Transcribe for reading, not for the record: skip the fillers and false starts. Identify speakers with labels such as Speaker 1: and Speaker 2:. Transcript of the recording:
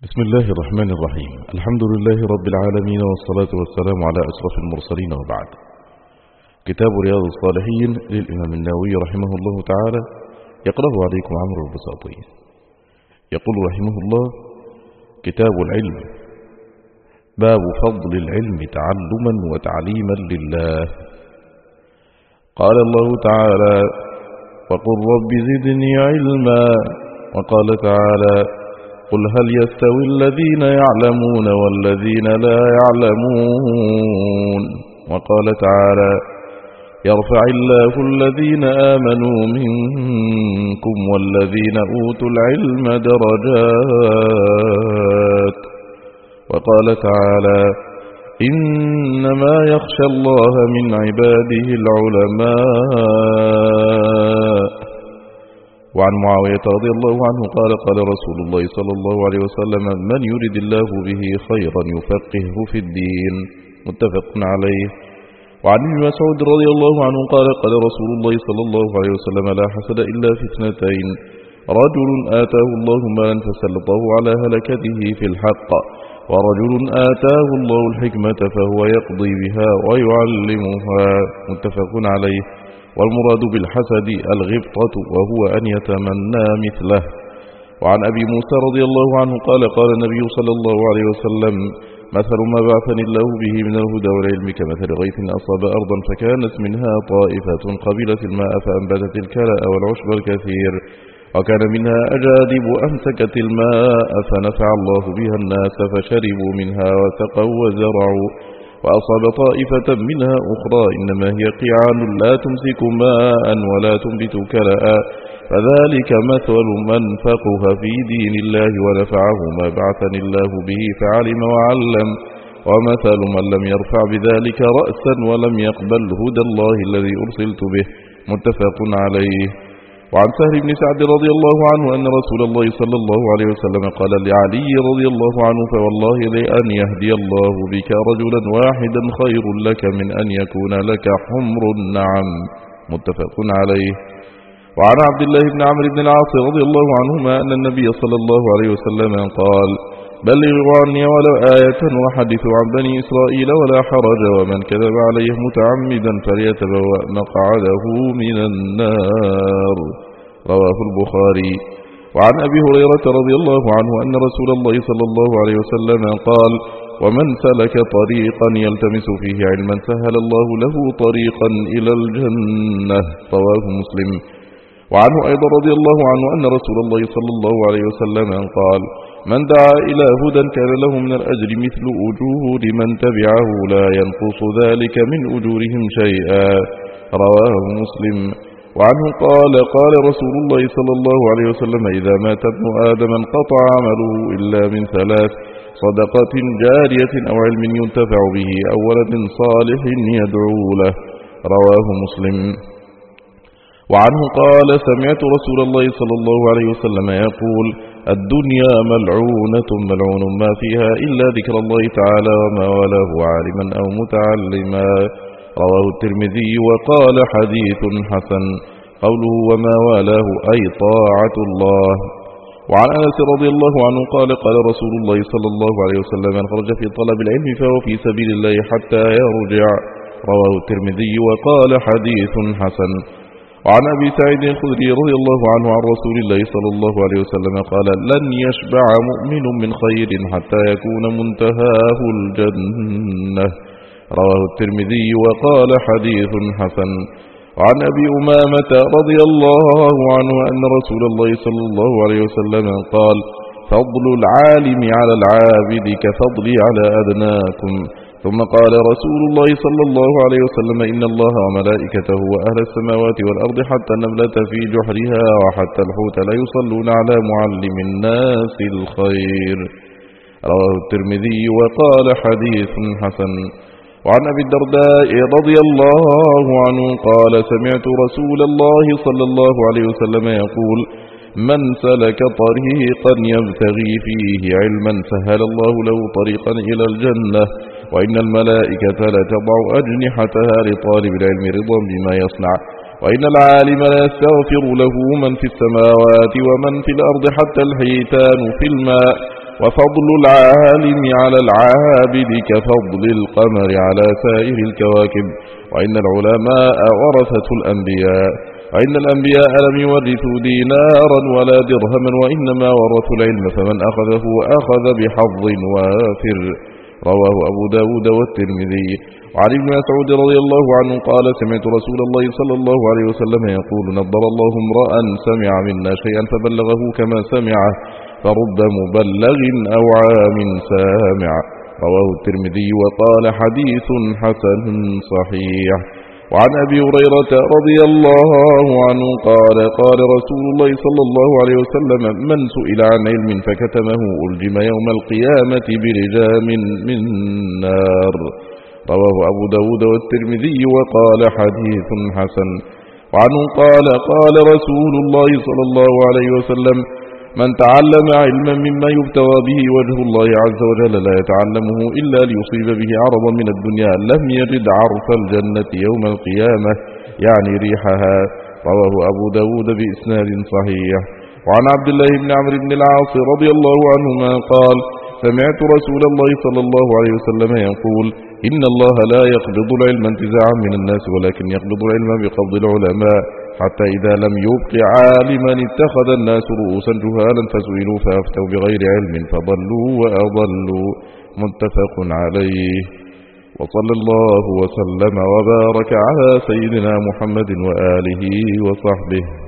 Speaker 1: بسم الله الرحمن الرحيم. الحمد لله رب العالمين، والصلاة والسلام على أشرف المرسلين، وبعد. كتاب رياض الصالحين للإمام النووي رحمه الله تعالى، يقرأه عليكم عمرو البساطي. يقول رحمه الله: كتاب العلم، باب فضل العلم تعلما وتعليما لله. قال الله تعالى: وقل رب زدني علما. وقال تعالى: قل هل يستوي الذين يعلمون والذين لا يعلمون. وقال تعالى: يرفع الله الذين آمنوا منكم والذين أوتوا العلم درجات. وقال تعالى: إنما يخشى الله من عباده العلماء. وعن معاوية رضي الله عنه قال: قال رسول الله صلى الله عليه وسلم: من يرد الله به خيرا يفقهه في الدين. متفق عليه. وعن ابن مسعود رضي الله عنه قال: قال رسول الله صلى الله عليه وسلم: لا حسد إلا في اثنتين: رجل آتاه الله مالا فسلطه على هلكته في الحق، ورجل آتاه الله الحكمة فهو يقضي بها ويعلمها. متفق عليه. والمراد بالحسد الغبطة، وهو أن يتمنى مثله. وعن أبي موسى رضي الله عنه قال: قال النبي صلى الله عليه وسلم: مثل ما بعثني الله به من الهدى والعلم كمثل غيث أصاب أرضا فكانت منها طائفة قبلت الماء فأنبتت الكلأ والعشب الكثير، وكان منها أجادب أمسكت الماء فنفع الله بها الناس فشربوا منها وسقوا وزرعوا. وأصاب طائفة منها أخرى إنما هي قيعان لا تمسك ماء ولا تنبت كلأ، فذلك مثل من فقه في دين الله ونفعه ما بعثني الله به فعلم وعلم، ومثل من لم يرفع بذلك رأسا ولم يقبل هدى الله الذي أرسلت به. متفق عليه. وعن سهل بن سعد رضي الله عنه أن رسول الله صلى الله عليه وسلم قال لعلي رضي الله عنه: فوالله لأن يهدي الله بك رجلا واحدا خير لك من أن يكون لك حمر النعم. متفق عليه. وعن عبد الله بن عمرو بن العاص رضي الله عنهما أن النبي صلى الله عليه وسلم قال: بلغوا عني ولو آية وحدثوا عن بني إسرائيل ولا حرج، ومن كذب عليه متعمدا فليتبوأ مقعده من النار. رواه البخاري. وعن أبي هريرة رضي الله عنه أن رسول الله صلى الله عليه وسلم قال: ومن سلك طريقا يلتمس فيه علما سهل الله له طريقا إلى الجنة. رواه مسلم. وعنه أيضا رضي الله عنه أن رسول الله صلى الله عليه وسلم قال: من دعا إلى هدى كان له من الأجر مثل أجور من تبعه لا ينقص ذلك من أجورهم شيئا. رواه مسلم. وعنه قال: قال رسول الله صلى الله عليه وسلم: إذا مات ابن آدم انقطع عمله إلا من ثلاث: صدقة جارية أو علم ينتفع به أو ولد صالح يدعو له. رواه مسلم. وعنه قال: سمعت رسول الله صلى الله عليه وسلم يقول: الدنيا ملعونة ملعون ما فيها إلا ذكر الله تعالى وما والاه عالما أو متعلما. رواه الترمذي وقال: حديث حسن. قوله وما والاه أي طاعة الله. وعن أنس رضي الله عنه قال: قال رسول الله صلى الله عليه وسلم: من خرج في طلب العلم فهو في سبيل الله حتى يرجع. رواه الترمذي وقال: حديث حسن. وعن أبي سعيد الخدري رضي الله عنه عن رسول الله صلى الله عليه وسلم قال: لن يشبع مؤمن من خير حتى يكون منتهاه الجنة. رواه الترمذي وقال: حديث حسن. وعن أبي أمامة رضي الله عنه أن رسول الله صلى الله عليه وسلم قال: فضل العالم على العابد كفضلي على أدناكم. ثم قال رسول الله صلى الله عليه وسلم: إن الله وملائكته وأهل السماوات والأرض حتى النملة في جحرها وحتى الحوت لا يصلون على معلم الناس الخير. رواه الترمذي وقال: حديث حسن. وعن أبي الدرداء رضي الله عنه قال: سمعت رسول الله صلى الله عليه وسلم يقول: من سلك طريقا يبتغي فيه علما سهل الله له طريقا إلى الجنة، وإن الملائكة لتضع أجنحتها لطالب العلم رضا بما يصنع، وإن العالم لا يستغفر له من في السماوات ومن في الأرض حتى الحيتان في الماء، وفضل العالم على العابد كفضل القمر على سائر الكواكب، وإن العلماء ورثة الأنبياء، وإن الأنبياء لم يورثوا دينارا ولا درهما وإنما ورثوا العلم، فمن أخذه أخذ بحظ وافر. رواه أبو داود والترمذي. وعن ابن مسعود رضي الله عنه قال سمعت رسول الله صلى الله عليه وسلم يقول نضر الله امرأ سمع منا شيئا فبلغه كما سمعه فرب مبلغ أو عام سامع. رواه الترمذي وقال حديث حسن صحيح. وعن أبي هريرة رضي الله عنه قال قال رسول الله صلى الله عليه وسلم من سئل عن علم فكتمه ألجم يوم القيامة برجام من نار. رواه أبو داود والترمذي وقال حديث حسن. وعنه قال قال رسول الله صلى الله عليه وسلم من تعلم علما مما يبتغى به وجه الله عز وجل لا يتعلمه إلا ليصيب به عرضا من الدنيا لم يجد عرف الجنة يوم القيامة يعني ريحها. رواه أبو داود بإسناد صحيح. وعن عبد الله بن عمرو بن العاص رضي الله عنهما قال سمعت رسول الله صلى الله عليه وسلم يقول إن الله لا يقبض العلم انتزاعا من الناس ولكن يقبض العلم بقبض العلماء حتى إذا لم يبق عالما اتخذ الناس رؤوسا جهالا فسئلوا فأفتوا بغير علم فضلوا وأضلوا. متفق عليه. وصلى الله وسلم وبارك على سيدنا محمد وآله وصحبه.